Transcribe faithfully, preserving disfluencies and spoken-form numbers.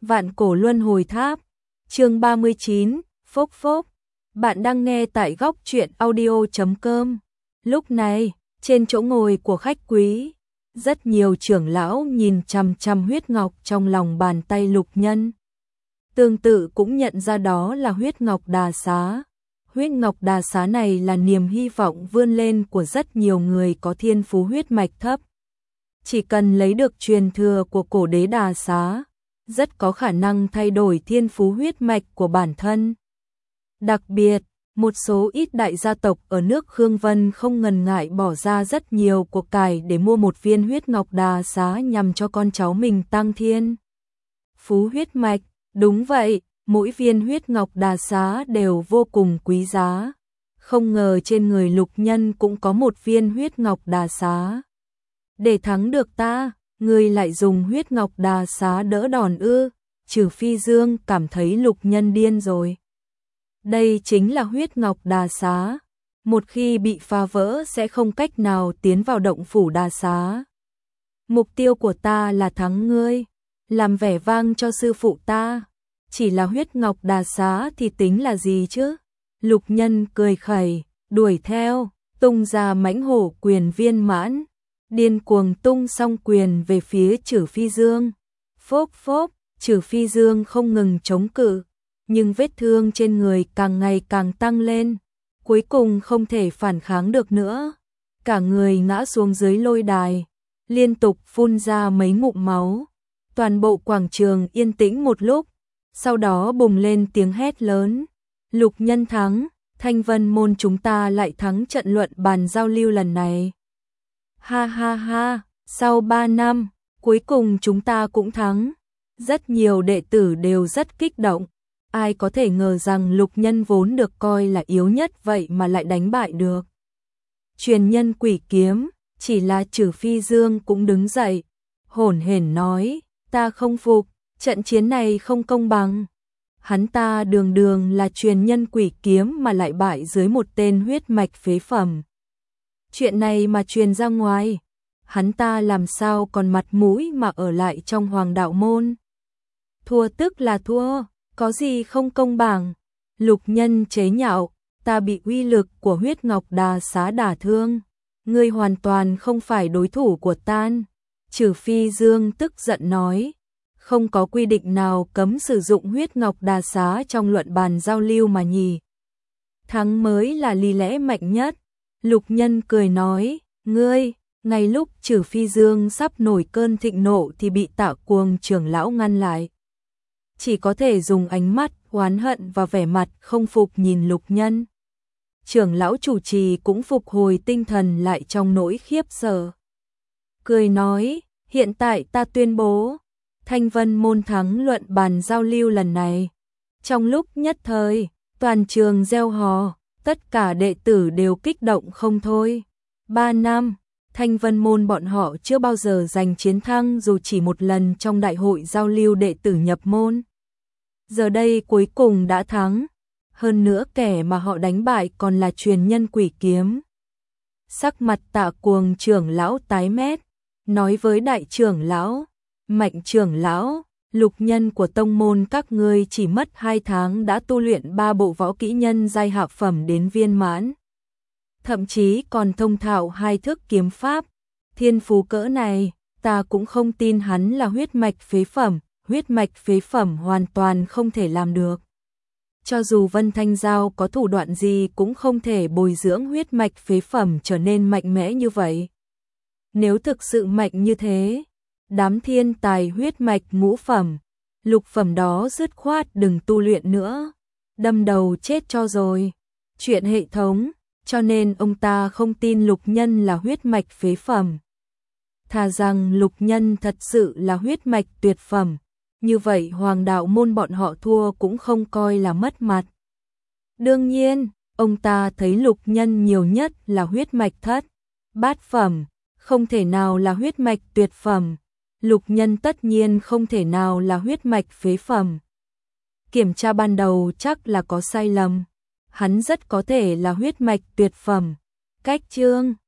Vạn cổ luân hồi tháp, chương ba mươi chín, phốc phốc. Bạn đang nghe tại góc truyện audio chấm com. Lúc này, trên chỗ ngồi của khách quý, rất nhiều trưởng lão nhìn chằm chằm huyết ngọc trong lòng bàn tay Lục Nhân. Tương tự cũng nhận ra đó là huyết ngọc đà xá. Huyết ngọc đà xá này là niềm hy vọng vươn lên của rất nhiều người có thiên phú huyết mạch thấp. Chỉ cần lấy được truyền thừa của cổ đế đà xá, rất có khả năng thay đổi thiên phú huyết mạch của bản thân. Đặc biệt, một số ít đại gia tộc ở nước Khương Vân không ngần ngại bỏ ra rất nhiều của cải để mua một viên huyết ngọc đà xá nhằm cho con cháu mình tăng thiên phú huyết mạch. Đúng vậy, mỗi viên huyết ngọc đà xá đều vô cùng quý giá. Không ngờ trên người Lục Nhân cũng có một viên huyết ngọc đà xá. Để thắng được ta, ngươi lại dùng huyết ngọc đà xá đỡ đòn ư? Trừ Phi Dương cảm thấy Lục Nhân điên rồi. Đây chính là huyết ngọc đà xá. Một khi bị phá vỡ sẽ không cách nào tiến vào động phủ đà xá. Mục tiêu của ta là thắng ngươi, làm vẻ vang cho sư phụ ta. Chỉ là huyết ngọc đà xá thì tính là gì chứ? Lục Nhân cười khẩy, đuổi theo, tung ra mãnh hổ quyền viên mãn, điên cuồng tung song quyền về phía Trử Phi Dương. Phốc phốc, Trử Phi Dương không ngừng chống cự, nhưng vết thương trên người càng ngày càng tăng lên, cuối cùng không thể phản kháng được nữa. Cả người ngã xuống dưới lôi đài, liên tục phun ra mấy ngụm máu. Toàn bộ quảng trường yên tĩnh một lúc, sau đó bùng lên tiếng hét lớn. Lục Nhân thắng, Thanh Vân môn chúng ta lại thắng trận luận bàn giao lưu lần này. Ha ha ha, sau ba năm, cuối cùng chúng ta cũng thắng. Rất nhiều đệ tử đều rất kích động. Ai có thể ngờ rằng Lục Nhân vốn được coi là yếu nhất vậy mà lại đánh bại được truyền nhân quỷ kiếm. Chỉ là Trử Phi Dương cũng đứng dậy, hổn hển nói, ta không phục, trận chiến này không công bằng. Hắn ta đường đường là truyền nhân quỷ kiếm mà lại bại dưới một tên huyết mạch phế phẩm. Chuyện này mà truyền ra ngoài, hắn ta làm sao còn mặt mũi mà ở lại trong Hoàng Đạo môn. Thua tức là thua, có gì không công bằng? Lục Nhân chế nhạo, ta bị uy lực của huyết ngọc đà xá đả thương, ngươi hoàn toàn không phải đối thủ của ta. Trử Phi Dương tức giận nói, không có quy định nào cấm sử dụng huyết ngọc đà xá trong luận bàn giao lưu mà nhỉ. Thắng mới là lý lẽ mạnh nhất. Lục Nhân cười nói, ngươi, ngay lúc Trử Phi Dương sắp nổi cơn thịnh nộ thì bị Tạ Cuồng trưởng lão ngăn lại. Chỉ có thể dùng ánh mắt oán hận và vẻ mặt không phục nhìn Lục Nhân. Trưởng lão chủ trì cũng phục hồi tinh thần lại trong nỗi khiếp sợ. Cười nói, hiện tại ta tuyên bố, Thanh Vân môn thắng luận bàn giao lưu lần này. Trong lúc nhất thời, toàn trường reo hò, tất cả đệ tử đều kích động không thôi. Ba năm, Thanh Vân môn bọn họ chưa bao giờ giành chiến thắng dù chỉ một lần trong đại hội giao lưu đệ tử nhập môn. Giờ đây cuối cùng đã thắng, hơn nữa kẻ mà họ đánh bại còn là truyền nhân quỷ kiếm. Sắc mặt Tạ Cuồng trưởng lão tái mét, nói với đại trưởng lão, Mạnh trưởng lão, Lục Nhân của tông môn các ngươi chỉ mất hai tháng đã tu luyện ba bộ võ kỹ nhân giai hạ phẩm đến viên mãn. Thậm chí còn thông thạo hai thức kiếm pháp. Thiên phú cỡ này, ta cũng không tin hắn là huyết mạch phế phẩm. Huyết mạch phế phẩm hoàn toàn không thể làm được. Cho dù Vân Thanh Giao có thủ đoạn gì cũng không thể bồi dưỡng huyết mạch phế phẩm trở nên mạnh mẽ như vậy. Nếu thực sự mạnh như thế, đám thiên tài huyết mạch ngũ phẩm, lục phẩm đó dứt khoát đừng tu luyện nữa, đâm đầu chết cho rồi. Chuyện hệ thống, cho nên ông ta không tin Lục Nhân là huyết mạch phế phẩm. Thà rằng Lục Nhân thật sự là huyết mạch tuyệt phẩm, như vậy Hoàng Đạo môn bọn họ thua cũng không coi là mất mặt. Đương nhiên, ông ta thấy Lục Nhân nhiều nhất là huyết mạch thất, bát phẩm, không thể nào là huyết mạch tuyệt phẩm. Lục Nhân tất nhiên không thể nào là huyết mạch phế phẩm. Kiểm tra ban đầu chắc là có sai lầm. Hắn rất có thể là huyết mạch tuyệt phẩm. Cách chương